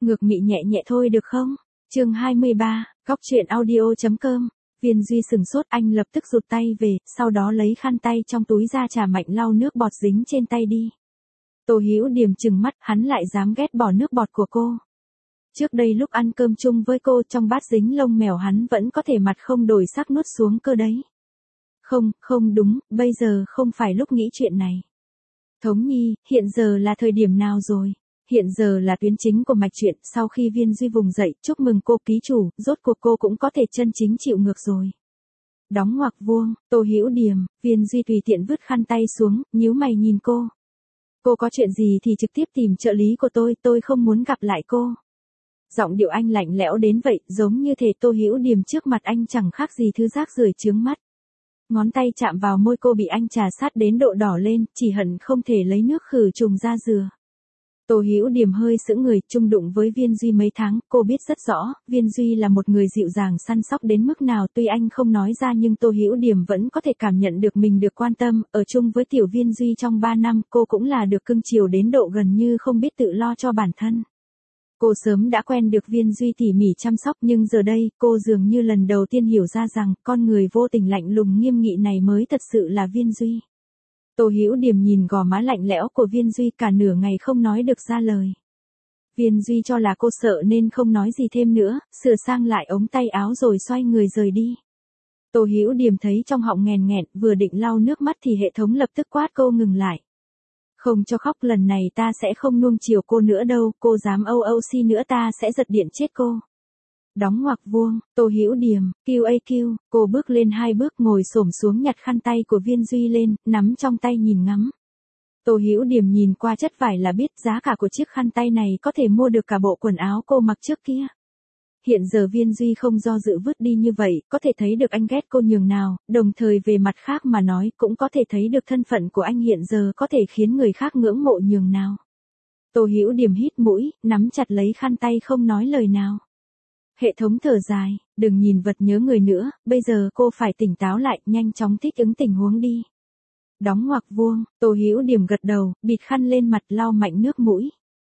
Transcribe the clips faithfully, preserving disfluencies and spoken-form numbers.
Ngược mị nhẹ nhẹ thôi được không? Chương hai mươi ba, Góc truyện audio chấm com. Viên Duy sừng sốt, anh lập tức rụt tay về, sau đó lấy khăn tay trong túi ra chà mạnh lau nước bọt dính trên tay đi. Tô Hữu Điềm trừng mắt, hắn lại dám ghét bỏ nước bọt của cô. Trước đây lúc ăn cơm chung với cô trong bát dính lông mèo hắn vẫn có thể mặt không đổi sắc nuốt xuống cơ đấy. Không, không đúng, bây giờ không phải lúc nghĩ chuyện này. Thống Nhi, hiện giờ là thời điểm nào rồi? Hiện giờ là tuyến chính của mạch truyện, sau khi Viên Duy vùng dậy, chúc mừng cô ký chủ, rốt cuộc cô cũng có thể chân chính chịu ngược rồi. Đóng ngoặc vuông, Tô Hữu Điềm, Viên Duy tùy tiện vứt khăn tay xuống, nhíu mày nhìn cô. Cô có chuyện gì thì trực tiếp tìm trợ lý của tôi, tôi không muốn gặp lại cô. Giọng điệu anh lạnh lẽo đến vậy, giống như thể Tô Hữu Điềm trước mặt anh chẳng khác gì thứ rác rưởi chướng mắt. Ngón tay chạm vào môi cô bị anh trà sát đến độ đỏ lên, chỉ hận không thể lấy nước khử trùng ra rửa. Tô Hữu Điềm hơi sững người, chung đụng với Viên Duy mấy tháng, cô biết rất rõ, Viên Duy là một người dịu dàng săn sóc đến mức nào, tuy anh không nói ra nhưng Tô Hữu Điềm vẫn có thể cảm nhận được mình được quan tâm, ở chung với tiểu Viên Duy trong ba năm, cô cũng là được cưng chiều đến độ gần như không biết tự lo cho bản thân. Cô sớm đã quen được Viên Duy tỉ mỉ chăm sóc nhưng giờ đây, cô dường như lần đầu tiên hiểu ra rằng, con người vô tình lạnh lùng nghiêm nghị này mới thật sự là Viên Duy. Tô Hữu Điềm nhìn gò má lạnh lẽo của Viên Duy cả nửa ngày không nói được ra lời. Viên Duy cho là cô sợ nên không nói gì thêm nữa, sửa sang lại ống tay áo rồi xoay người rời đi. Tô Hữu Điềm thấy trong họng nghèn nghẹn, vừa định lau nước mắt thì hệ thống lập tức quát cô ngừng lại. Không cho khóc, lần này ta sẽ không nuông chiều cô nữa đâu, cô dám âu âu si nữa ta sẽ giật điện chết cô. Đóng ngoặc vuông, Tô Hữu Điềm, quy a quy, cô bước lên hai bước ngồi xổm xuống nhặt khăn tay của Viên Duy lên, nắm trong tay nhìn ngắm. Tô Hữu Điềm nhìn qua chất vải là biết giá cả của chiếc khăn tay này có thể mua được cả bộ quần áo cô mặc trước kia. Hiện giờ Viên Duy không do dự vứt đi như vậy, có thể thấy được anh ghét cô nhường nào, đồng thời về mặt khác mà nói cũng có thể thấy được thân phận của anh hiện giờ có thể khiến người khác ngưỡng mộ nhường nào. Tô Hữu Điềm hít mũi, nắm chặt lấy khăn tay không nói lời nào. Hệ thống thở dài, đừng nhìn vật nhớ người nữa, bây giờ cô phải tỉnh táo lại, nhanh chóng thích ứng tình huống đi. Đóng ngoặc vuông, Tô Hữu Điềm gật đầu, bịt khăn lên mặt lau mạnh nước mũi.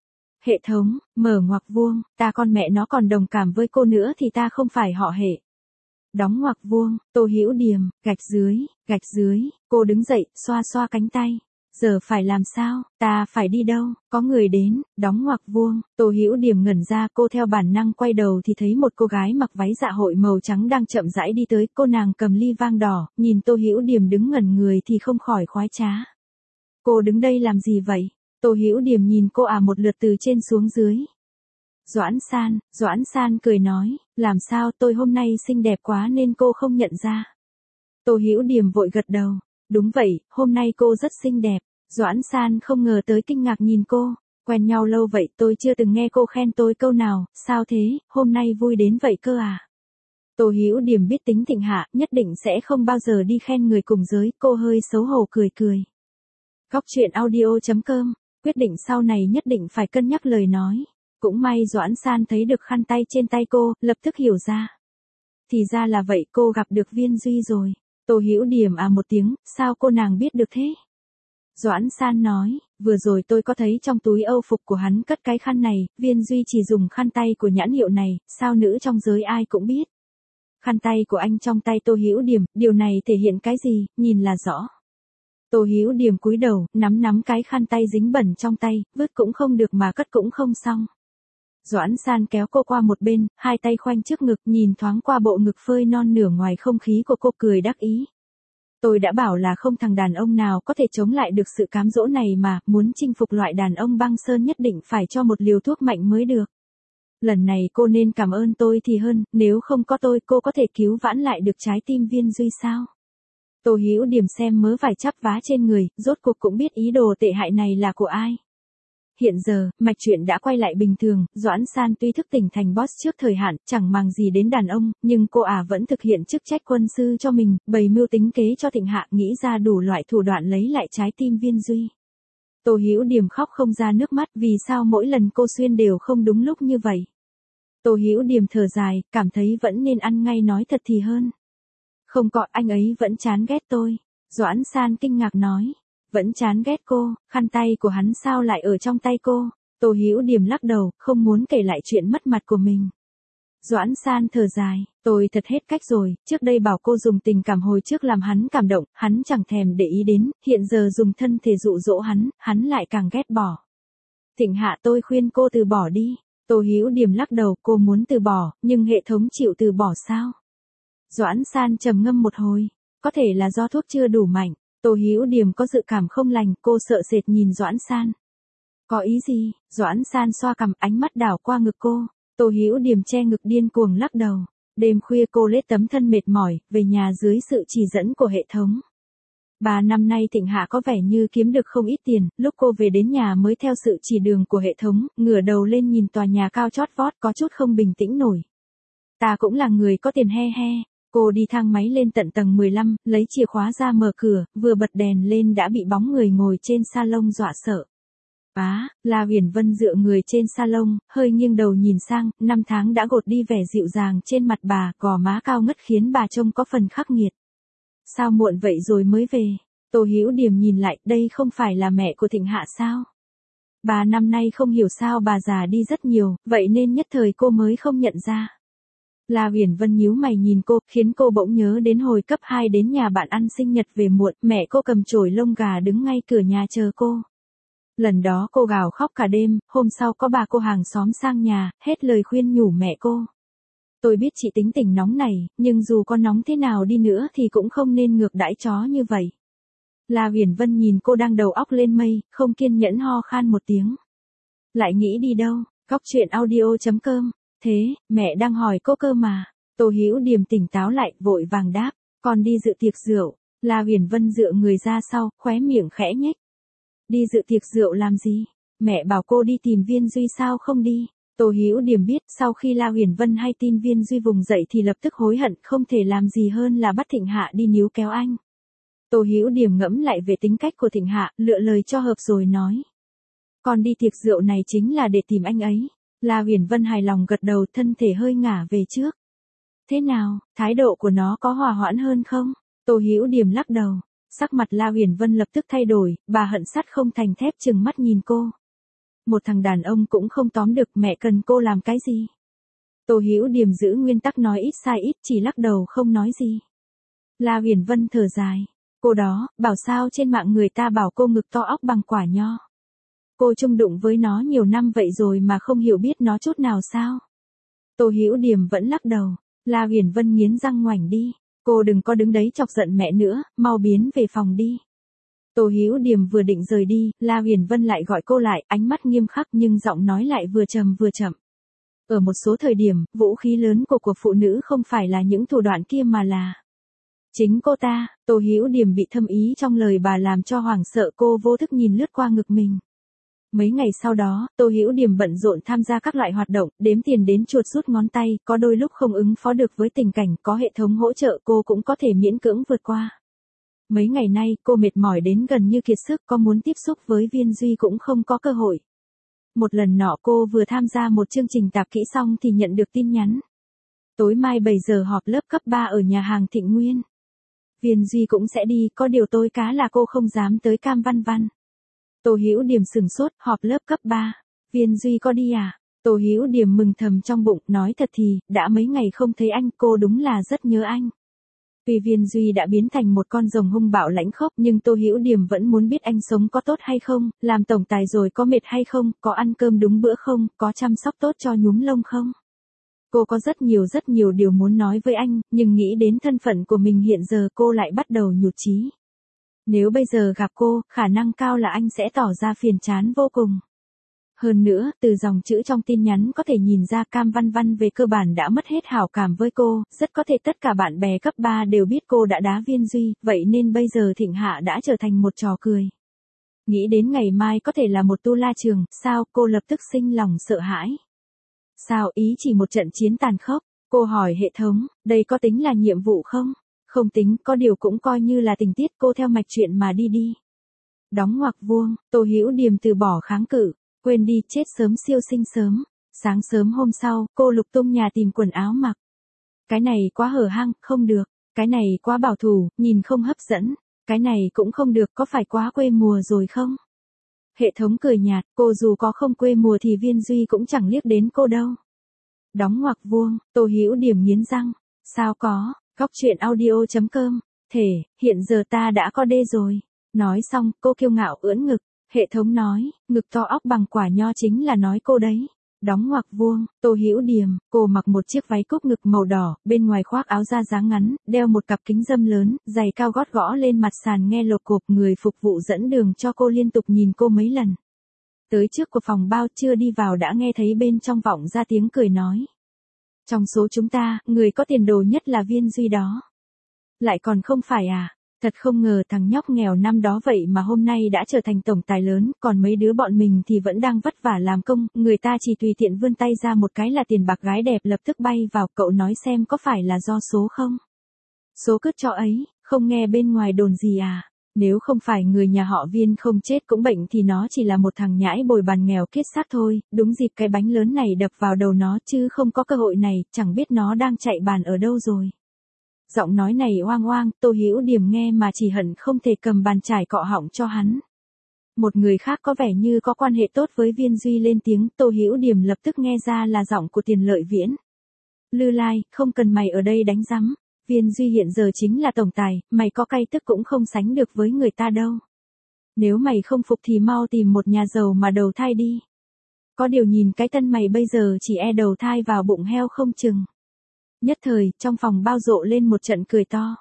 Hệ thống, mở ngoặc vuông, ta con mẹ nó còn đồng cảm với cô nữa thì ta không phải họ hệ. Đóng ngoặc vuông, Tô Hữu Điềm, gạch dưới, gạch dưới, cô đứng dậy, xoa xoa cánh tay. Giờ phải làm sao, ta phải đi đâu, có người đến, đóng ngoặc vuông, Tô Hữu Điềm ngẩn ra, cô theo bản năng quay đầu thì thấy một cô gái mặc váy dạ hội màu trắng đang chậm rãi đi tới, cô nàng cầm ly vang đỏ, nhìn Tô Hữu Điềm đứng ngẩn người thì không khỏi khoái trá. Cô đứng đây làm gì vậy? Tô Hữu Điềm nhìn cô à một lượt từ trên xuống dưới. Doãn San, Doãn San cười nói, làm sao tôi hôm nay xinh đẹp quá nên cô không nhận ra. Tô Hữu Điềm vội gật đầu. Đúng vậy, hôm nay cô rất xinh đẹp. Doãn San không ngờ tới kinh ngạc nhìn cô. Quen nhau lâu vậy tôi chưa từng nghe cô khen tôi câu nào, sao thế, hôm nay vui đến vậy cơ à? Tô Hữu Điềm biết tính Thịnh Hạ, nhất định sẽ không bao giờ đi khen người cùng giới, cô hơi xấu hổ cười cười. Góc truyện audio chấm com, quyết định sau này nhất định phải cân nhắc lời nói. Cũng may Doãn San thấy được khăn tay trên tay cô, lập tức hiểu ra. Thì ra là vậy, cô gặp được Viên Duy rồi. Tô Hữu Điềm à một tiếng, sao cô nàng biết được thế? Doãn San nói, vừa rồi tôi có thấy trong túi âu phục của hắn cất cái khăn này, Viên Duy chỉ dùng khăn tay của nhãn hiệu này, sao nữ trong giới ai cũng biết. Khăn tay của anh trong tay Tô Hữu Điềm, điều này thể hiện cái gì, nhìn là rõ. Tô Hữu Điềm cúi đầu, nắm nắm cái khăn tay dính bẩn trong tay, vứt cũng không được mà cất cũng không xong. Doãn San kéo cô qua một bên, hai tay khoanh trước ngực nhìn thoáng qua bộ ngực phơi non nửa ngoài không khí của cô cười đắc ý. Tôi đã bảo là không thằng đàn ông nào có thể chống lại được sự cám dỗ này mà, muốn chinh phục loại đàn ông băng sơn nhất định phải cho một liều thuốc mạnh mới được. Lần này cô nên cảm ơn tôi thì hơn, nếu không có tôi cô có thể cứu vãn lại được trái tim Viên Duy sao? Tô Hữu Điềm xem mớ vải chắp vá trên người, rốt cuộc cũng biết ý đồ tệ hại này là của ai. Hiện giờ, mạch truyện đã quay lại bình thường, Doãn San tuy thức tỉnh thành boss trước thời hạn, chẳng màng gì đến đàn ông, nhưng cô ả à vẫn thực hiện chức trách quân sư cho mình, bày mưu tính kế cho Thịnh Hạ, nghĩ ra đủ loại thủ đoạn lấy lại trái tim Viên Duy. Tô Hữu Điềm khóc không ra nước mắt, vì sao mỗi lần cô xuyên đều không đúng lúc như vậy. Tô Hữu Điềm thở dài, cảm thấy vẫn nên ăn ngay nói thật thì hơn. Không có, anh ấy vẫn chán ghét tôi. Doãn San kinh ngạc nói. Vẫn chán ghét cô, khăn tay của hắn sao lại ở trong tay cô? Tô Hữu Điềm lắc đầu, không muốn kể lại chuyện mất mặt của mình. Doãn San thở dài, tôi thật hết cách rồi, trước đây bảo cô dùng tình cảm hồi trước làm hắn cảm động, hắn chẳng thèm để ý đến, hiện giờ dùng thân thể dụ dỗ hắn, hắn lại càng ghét bỏ. Thịnh Hạ tôi khuyên cô từ bỏ đi. Tô Hữu Điềm lắc đầu, cô muốn từ bỏ, nhưng hệ thống chịu từ bỏ sao? Doãn San trầm ngâm một hồi, có thể là do thuốc chưa đủ mạnh. Tô Hữu Điềm có dự cảm không lành, cô sợ sệt nhìn Doãn San. Có ý gì? Doãn San xoa cằm, ánh mắt đảo qua ngực cô. Tô Hữu Điềm che ngực điên cuồng lắc đầu. Đêm khuya cô lết tấm thân mệt mỏi, về nhà dưới sự chỉ dẫn của hệ thống. Ba năm nay Thịnh Hạ có vẻ như kiếm được không ít tiền, lúc cô về đến nhà mới theo sự chỉ đường của hệ thống, ngửa đầu lên nhìn tòa nhà cao chót vót có chút không bình tĩnh nổi. Ta cũng là người có tiền he he. Cô đi thang máy lên tận tầng mười lăm, lấy chìa khóa ra mở cửa, vừa bật đèn lên đã bị bóng người ngồi trên salon dọa sợ. Á, La Huyền Vân dựa người trên salon, hơi nghiêng đầu nhìn sang, năm tháng đã gột đi vẻ dịu dàng trên mặt bà, gò má cao ngất khiến bà trông có phần khắc nghiệt. Sao muộn vậy rồi mới về? Tô Hữu Điềm nhìn lại, đây không phải là mẹ của Thịnh Hạ sao? Bà năm nay không hiểu sao bà già đi rất nhiều, vậy nên nhất thời cô mới không nhận ra. La Huyền Vân nhíu mày nhìn cô, khiến cô bỗng nhớ đến hồi cấp hai đến nhà bạn ăn sinh nhật về muộn, mẹ cô cầm chổi lông gà đứng ngay cửa nhà chờ cô. Lần đó cô gào khóc cả đêm, hôm sau có bà cô hàng xóm sang nhà, hết lời khuyên nhủ mẹ cô. Tôi biết chị tính tình nóng này, nhưng dù có nóng thế nào đi nữa thì cũng không nên ngược đãi chó như vậy. La Huyền Vân nhìn cô đang đầu óc lên mây, không kiên nhẫn ho khan một tiếng. Lại nghĩ đi đâu? Góc truyện audio chấm com. Thế, mẹ đang hỏi cô cơ mà. Tô Hữu Điềm tỉnh táo lại, vội vàng đáp, con đi dự tiệc rượu. La Huyền Vân dựa người ra sau, khóe miệng khẽ nhếch. Đi dự tiệc rượu làm gì? Mẹ bảo cô đi tìm Viên Duy sao không đi? Tô Hữu Điềm biết, sau khi La Huyền Vân hay tin Viên Duy vùng dậy thì lập tức hối hận, không thể làm gì hơn là bắt Thịnh Hạ đi níu kéo anh. Tô Hữu Điềm ngẫm lại về tính cách của Thịnh Hạ, lựa lời cho hợp rồi nói. Con đi tiệc rượu này chính là để tìm anh ấy. La Huyền Vân hài lòng gật đầu, thân thể hơi ngả về trước. Thế nào, thái độ của nó có hòa hoãn hơn không? Tô Hữu Điềm lắc đầu. Sắc mặt La Huyền Vân lập tức thay đổi, bà hận sắt không thành thép chừng mắt nhìn cô. Một thằng đàn ông cũng không tóm được, mẹ cần cô làm cái gì? Tô Hữu Điềm giữ nguyên tắc nói ít sai ít, chỉ lắc đầu không nói gì. La Huyền Vân thở dài. Cô đó, bảo sao trên mạng người ta bảo cô ngực to óc bằng quả nho. Cô chung đụng với nó nhiều năm vậy rồi mà không hiểu biết nó chút nào sao? Tô Hữu Điềm vẫn lắc đầu. La Huyền Vân nghiến răng ngoảnh đi. Cô đừng có đứng đấy chọc giận mẹ nữa, mau biến về phòng đi. Tô Hữu Điềm vừa định rời đi, La Huyền Vân lại gọi cô lại, ánh mắt nghiêm khắc nhưng giọng nói lại vừa trầm vừa chậm. Ở một số thời điểm, vũ khí lớn của của phụ nữ không phải là những thủ đoạn kia mà là chính cô ta. Tô Hữu Điềm bị thâm ý trong lời bà làm cho hoảng sợ, cô vô thức nhìn lướt qua ngực mình. Mấy ngày sau đó, Tô Hữu Điềm bận rộn tham gia các loại hoạt động, đếm tiền đến chuột rút ngón tay, có đôi lúc không ứng phó được với tình cảnh, có hệ thống hỗ trợ cô cũng có thể miễn cưỡng vượt qua. Mấy ngày nay, cô mệt mỏi đến gần như kiệt sức, có muốn tiếp xúc với Viên Duy cũng không có cơ hội. Một lần nọ cô vừa tham gia một chương trình tạp kỹ xong thì nhận được tin nhắn. Tối mai bảy giờ họp lớp cấp ba ở nhà hàng Thịnh Nguyên. Viên Duy cũng sẽ đi, có điều tôi cá là cô không dám tới Cam Văn Văn. Tô Hữu Điềm sừng sốt, họp lớp cấp ba. Viên Duy có đi à? Tô Hữu Điềm mừng thầm trong bụng, nói thật thì, đã mấy ngày không thấy anh, cô đúng là rất nhớ anh. Vì Viên Duy đã biến thành một con rồng hung bạo lãnh khốc, nhưng Tô Hữu Điềm vẫn muốn biết anh sống có tốt hay không, làm tổng tài rồi có mệt hay không, có ăn cơm đúng bữa không, có chăm sóc tốt cho nhúm lông không. Cô có rất nhiều rất nhiều điều muốn nói với anh, nhưng nghĩ đến thân phận của mình hiện giờ cô lại bắt đầu nhụt chí. Nếu bây giờ gặp cô, khả năng cao là anh sẽ tỏ ra phiền chán vô cùng. Hơn nữa, từ dòng chữ trong tin nhắn có thể nhìn ra Cam Văn Văn về cơ bản đã mất hết hảo cảm với cô, rất có thể tất cả bạn bè cấp ba đều biết cô đã đá Viên Duy, vậy nên bây giờ Thịnh Hạ đã trở thành một trò cười. Nghĩ đến ngày mai có thể là một tu la trường, sao, cô lập tức sinh lòng sợ hãi. Sao, ý chỉ một trận chiến tàn khốc, cô hỏi hệ thống, đây có tính là nhiệm vụ không? Không tính, có điều cũng coi như là tình tiết, cô theo mạch chuyện mà đi đi. Đóng ngoặc vuông, Tô Hữu Điềm từ bỏ kháng cự, quên đi, chết sớm siêu sinh sớm. Sáng sớm hôm sau, cô lục tung nhà tìm quần áo mặc. Cái này quá hở hang, không được. Cái này quá bảo thủ, nhìn không hấp dẫn. Cái này cũng không được, có phải quá quê mùa rồi không? Hệ thống cười nhạt, cô dù có không quê mùa thì Viên Duy cũng chẳng liếc đến cô đâu. Đóng ngoặc vuông, Tô Hữu Điểm nghiến răng. Sao có, góc truyện audio chấm com. Thể, hiện giờ ta đã có đê rồi. Nói xong, cô kiêu ngạo ưỡn ngực. Hệ thống nói, ngực to óc bằng quả nho chính là nói cô đấy. Đóng ngoặc vuông, Tô Hữu Điểm, cô mặc một chiếc váy cúc ngực màu đỏ, bên ngoài khoác áo da dáng ngắn, đeo một cặp kính râm lớn, giày cao gót gõ lên mặt sàn nghe lộp cộp, người phục vụ dẫn đường cho cô liên tục nhìn cô mấy lần. Tới trước của phòng bao chưa đi vào đã nghe thấy bên trong vọng ra tiếng cười nói. Trong số chúng ta, người có tiền đồ nhất là Viên Duy đó. Lại còn không phải à? Thật không ngờ thằng nhóc nghèo năm đó vậy mà hôm nay đã trở thành tổng tài lớn, còn mấy đứa bọn mình thì vẫn đang vất vả làm công, người ta chỉ tùy tiện vươn tay ra một cái là tiền bạc gái đẹp lập tức bay vào, cậu nói xem có phải là do số không? Số cứt cho ấy, không nghe bên ngoài đồn gì à? Nếu không phải người nhà họ Viên không chết cũng bệnh thì nó chỉ là một thằng nhãi bồi bàn nghèo kiết xác thôi, đúng dịp cái bánh lớn này đập vào đầu nó chứ không có cơ hội này, chẳng biết nó đang chạy bàn ở đâu rồi. Giọng nói này oang oang, Tô Hữu Điểm nghe mà chỉ hận không thể cầm bàn chải cọ họng cho hắn. Một người khác có vẻ như có quan hệ tốt với Viên Duy lên tiếng, Tô Hữu Điểm lập tức nghe ra là giọng của Tiền Lợi Viễn. Lư Lai, không cần mày ở đây đánh rắm. Viên Duy hiện giờ chính là tổng tài, mày có cay tức cũng không sánh được với người ta đâu. Nếu mày không phục thì mau tìm một nhà giàu mà đầu thai đi. Có điều nhìn cái thân mày bây giờ chỉ e đầu thai vào bụng heo không chừng. Nhất thời, trong phòng bao rộ lên một trận cười to.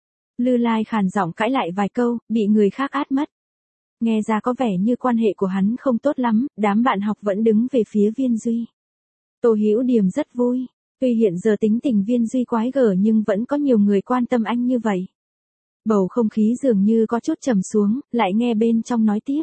Lư Lai khàn giọng cãi lại vài câu, bị người khác át mất. Nghe ra có vẻ như quan hệ của hắn không tốt lắm, đám bạn học vẫn đứng về phía Viên Duy. Tô Hữu Điểm rất vui. Tuy hiện giờ tính tình Viên Duy quái gở nhưng vẫn có nhiều người quan tâm anh như vậy. Bầu không khí dường như có chút trầm xuống, lại nghe bên trong nói tiếp.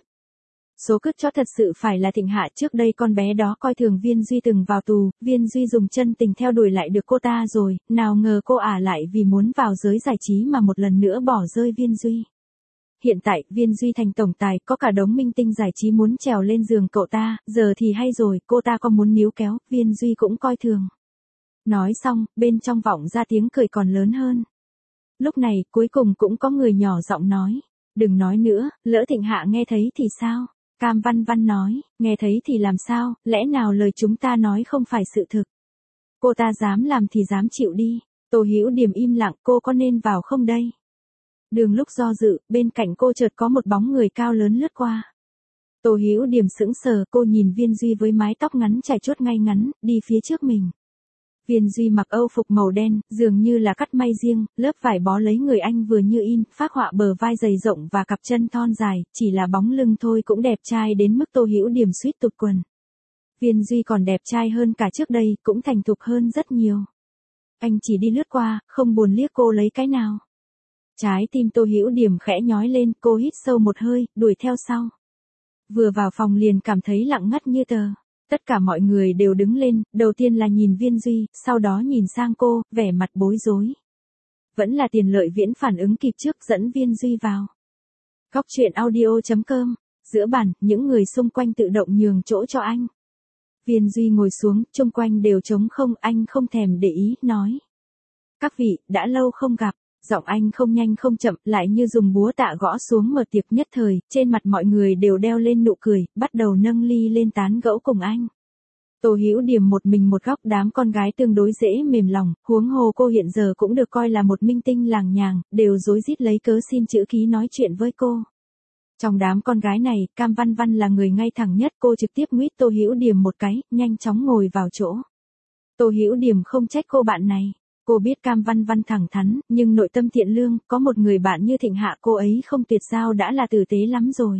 Số cứt cho thật sự phải là Thịnh Hạ, trước đây con bé đó coi thường Viên Duy từng vào tù, Viên Duy dùng chân tình theo đuổi lại được cô ta rồi, nào ngờ cô ả lại vì muốn vào giới giải trí mà một lần nữa bỏ rơi Viên Duy. Hiện tại, Viên Duy thành tổng tài, có cả đống minh tinh giải trí muốn trèo lên giường cậu ta, giờ thì hay rồi, cô ta có muốn níu kéo, Viên Duy cũng coi thường. Nói xong, bên trong vọng ra tiếng cười còn lớn hơn. Lúc này, cuối cùng cũng có người nhỏ giọng nói. Đừng nói nữa, lỡ Thịnh Hạ nghe thấy thì sao? Cam Văn Văn nói, nghe thấy thì làm sao, lẽ nào lời chúng ta nói không phải sự thực? Cô ta dám làm thì dám chịu đi. Tô Hữu Điểm im lặng, cô có nên vào không đây? Đường lúc do dự, bên cạnh cô chợt có một bóng người cao lớn lướt qua. Tô Hữu Điểm sững sờ, cô nhìn Viên Duy với mái tóc ngắn chải chuốt ngay ngắn, đi phía trước mình. Viên Duy mặc âu phục màu đen, dường như là cắt may riêng, lớp vải bó lấy người anh vừa như in, phác họa bờ vai dày rộng và cặp chân thon dài, chỉ là bóng lưng thôi cũng đẹp trai đến mức Tô Hữu Điểm suýt tụt quần. Viên Duy còn đẹp trai hơn cả trước đây, cũng thành thục hơn rất nhiều. Anh chỉ đi lướt qua, không buồn liếc cô lấy cái nào. Trái tim Tô Hữu Điểm khẽ nhói lên, cô hít sâu một hơi, đuổi theo sau. Vừa vào phòng liền cảm thấy lặng ngắt như tờ. Tất cả mọi người đều đứng lên, đầu tiên là nhìn Viên Duy, sau đó nhìn sang cô, vẻ mặt bối rối. Vẫn là Tiền Lợi Viễn phản ứng kịp trước dẫn Viên Duy vào. Góc truyện audio chấm com, giữa bàn, những người xung quanh tự động nhường chỗ cho anh. Viên Duy ngồi xuống, chung quanh đều trống không, anh không thèm để ý, nói. Các vị, đã lâu không gặp. Giọng anh không nhanh không chậm, lại như dùng búa tạ gõ xuống mở tiệc, nhất thời, trên mặt mọi người đều đeo lên nụ cười, bắt đầu nâng ly lên tán gẫu cùng anh. Tô Hữu Điểm một mình một góc, đám con gái tương đối dễ mềm lòng, huống hồ cô hiện giờ cũng được coi là một minh tinh làng nhàng, đều rối rít lấy cớ xin chữ ký nói chuyện với cô. Trong đám con gái này, Cam Văn Văn là người ngay thẳng nhất, cô trực tiếp nguyết Tô Hữu Điểm một cái, nhanh chóng ngồi vào chỗ. Tô Hữu Điểm không trách cô bạn này. Cô biết Cam Văn Văn thẳng thắn, nhưng nội tâm thiện lương, có một người bạn như Thịnh Hạ cô ấy không tuyệt giao đã là tử tế lắm rồi.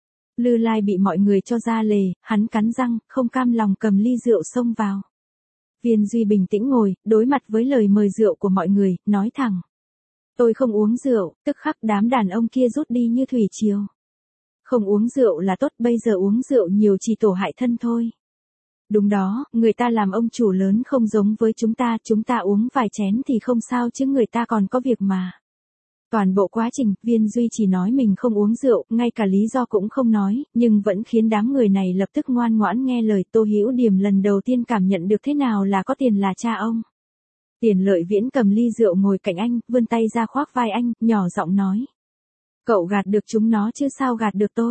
Lư Lai bị mọi người cho ra lề, hắn cắn răng, không cam lòng cầm ly rượu xông vào. Viên Duy bình tĩnh ngồi, đối mặt với lời mời rượu của mọi người, nói thẳng. Tôi không uống rượu, tức khắc đám đàn ông kia rút đi như thủy triều. Không uống rượu là tốt, bây giờ uống rượu nhiều chỉ tổ hại thân thôi. Đúng đó, người ta làm ông chủ lớn không giống với chúng ta, chúng ta uống vài chén thì không sao chứ người ta còn có việc mà. Toàn bộ quá trình, Viên Duy chỉ nói mình không uống rượu, ngay cả lý do cũng không nói, nhưng vẫn khiến đám người này lập tức ngoan ngoãn nghe lời. Tô Hữu Điểm lần đầu tiên cảm nhận được thế nào là có tiền là cha ông. Tiền Lợi Viễn cầm ly rượu ngồi cạnh anh, vươn tay ra khoác vai anh, nhỏ giọng nói. Cậu gạt được chúng nó chứ sao gạt được tôi.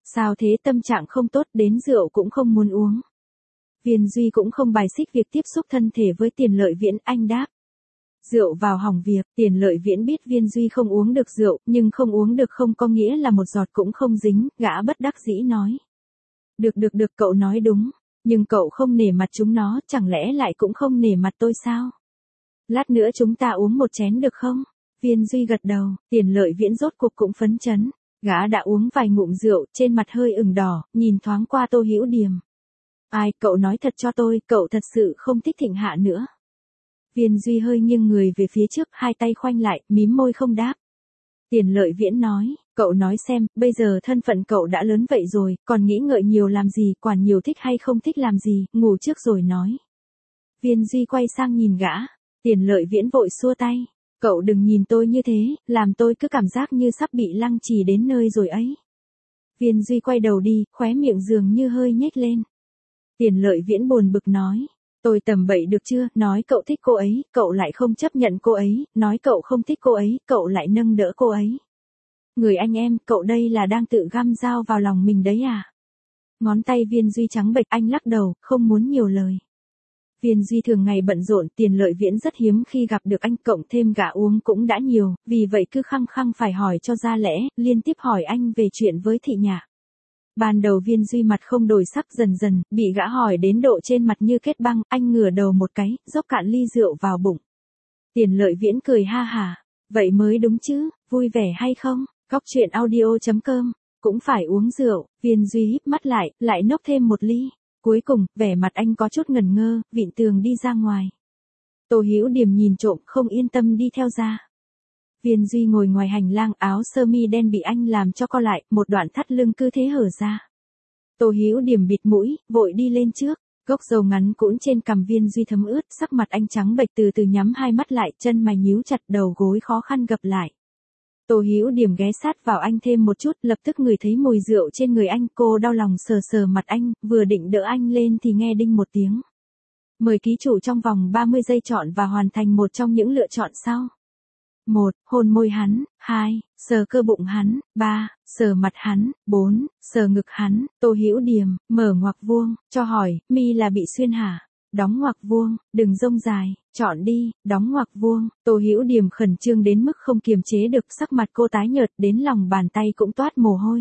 Sao thế, tâm trạng không tốt đến rượu cũng không muốn uống. Viên Duy cũng không bài xích việc tiếp xúc thân thể với Tiền Lợi Viễn, anh đáp. Rượu vào hỏng việc, Tiền Lợi Viễn biết Viên Duy không uống được rượu, nhưng không uống được không có nghĩa là một giọt cũng không dính, gã bất đắc dĩ nói. Được được được, cậu nói đúng, nhưng cậu không nể mặt chúng nó, chẳng lẽ lại cũng không nể mặt tôi sao? Lát nữa chúng ta uống một chén được không? Viên Duy gật đầu, Tiền Lợi Viễn rốt cuộc cũng phấn chấn, gã đã uống vài ngụm rượu, trên mặt hơi ửng đỏ, nhìn thoáng qua Tô Hữu Điềm. Ai, cậu nói thật cho tôi, cậu thật sự không thích Thịnh Hạ nữa. Viên Duy hơi nghiêng người về phía trước, hai tay khoanh lại, mím môi không đáp. Tiền Lợi Viễn nói, cậu nói xem, bây giờ thân phận cậu đã lớn vậy rồi, còn nghĩ ngợi nhiều làm gì, quản nhiều thích hay không thích làm gì, ngủ trước rồi nói. Viên Duy quay sang nhìn gã, Tiền Lợi Viễn vội xua tay, cậu đừng nhìn tôi như thế, làm tôi cứ cảm giác như sắp bị lăng trì đến nơi rồi ấy. Viên Duy quay đầu đi, khóe miệng dường như hơi nhếch lên. Tiền Lợi Viễn buồn bực nói. Tôi tầm bậy được chưa, nói cậu thích cô ấy, cậu lại không chấp nhận cô ấy, nói cậu không thích cô ấy, cậu lại nâng đỡ cô ấy. Người anh em, cậu đây là đang tự găm dao vào lòng mình đấy à? Ngón tay Viên Duy trắng bệch, anh lắc đầu, không muốn nhiều lời. Viên Duy thường ngày bận rộn, Tiền Lợi Viễn rất hiếm khi gặp được anh, cộng thêm gã uống cũng đã nhiều, vì vậy cứ khăng khăng phải hỏi cho ra lẽ, liên tiếp hỏi anh về chuyện với Thị Nhạc. Ban đầu Viên Duy mặt không đổi sắc, dần dần, bị gã hỏi đến độ trên mặt như kết băng, anh ngửa đầu một cái, dốc cạn ly rượu vào bụng. Tiền Lợi Viễn cười ha hả, vậy mới đúng chứ, vui vẻ hay không, Góc Truyện Audio chấm com, cũng phải uống rượu, Viên Duy híp mắt lại, lại nốc thêm một ly. Cuối cùng, vẻ mặt anh có chút ngẩn ngơ, vịn tường đi ra ngoài. Tô Hữu Điềm nhìn trộm, không yên tâm đi theo ra. Viên Duy ngồi ngoài hành lang, áo sơ mi đen bị anh làm cho co lại, một đoạn thắt lưng cứ thế hở ra. Tô Hữu Điềm bịt mũi, vội đi lên trước, gốc râu ngắn cũn trên cằm Viên Duy thấm ướt, sắc mặt anh trắng bệch, từ từ nhắm hai mắt lại, chân mày nhíu chặt, đầu gối khó khăn gập lại. Tô Hữu Điềm ghé sát vào anh thêm một chút, lập tức ngửi thấy mùi rượu trên người anh, cô đau lòng sờ sờ mặt anh, vừa định đỡ anh lên thì nghe đinh một tiếng. Mời ký chủ trong vòng ba mươi giây chọn và hoàn thành một trong những lựa chọn sau. một. Hôn môi hắn. hai. Sờ cơ bụng hắn. ba. Sờ mặt hắn. bốn. Sờ ngực hắn. Tô Hữu Điềm, mở ngoặc vuông, cho hỏi, mi là bị xuyên hả? Đóng ngoặc vuông, đừng rông dài, chọn đi, đóng ngoặc vuông. Tô Hữu Điềm khẩn trương đến mức không kiềm chế được, sắc mặt cô tái nhợt đến lòng bàn tay cũng toát mồ hôi.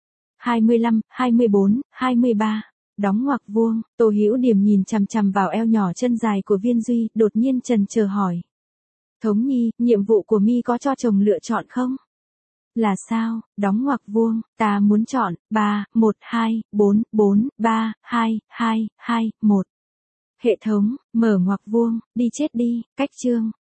hai mươi lăm, hai mươi bốn, hai mươi ba. Đóng ngoặc vuông. Tô Hữu Điềm nhìn chằm chằm vào eo nhỏ chân dài của Viên Duy, đột nhiên chần chờ hỏi. Thống Nhi, nhiệm vụ của mi có cho chồng lựa chọn không? Là sao? Đóng ngoặc vuông, ta muốn chọn, ba, một, hai, bốn, bốn, ba, hai, hai, hai, một. Hệ thống, mở ngoặc vuông, đi chết đi, cách chương.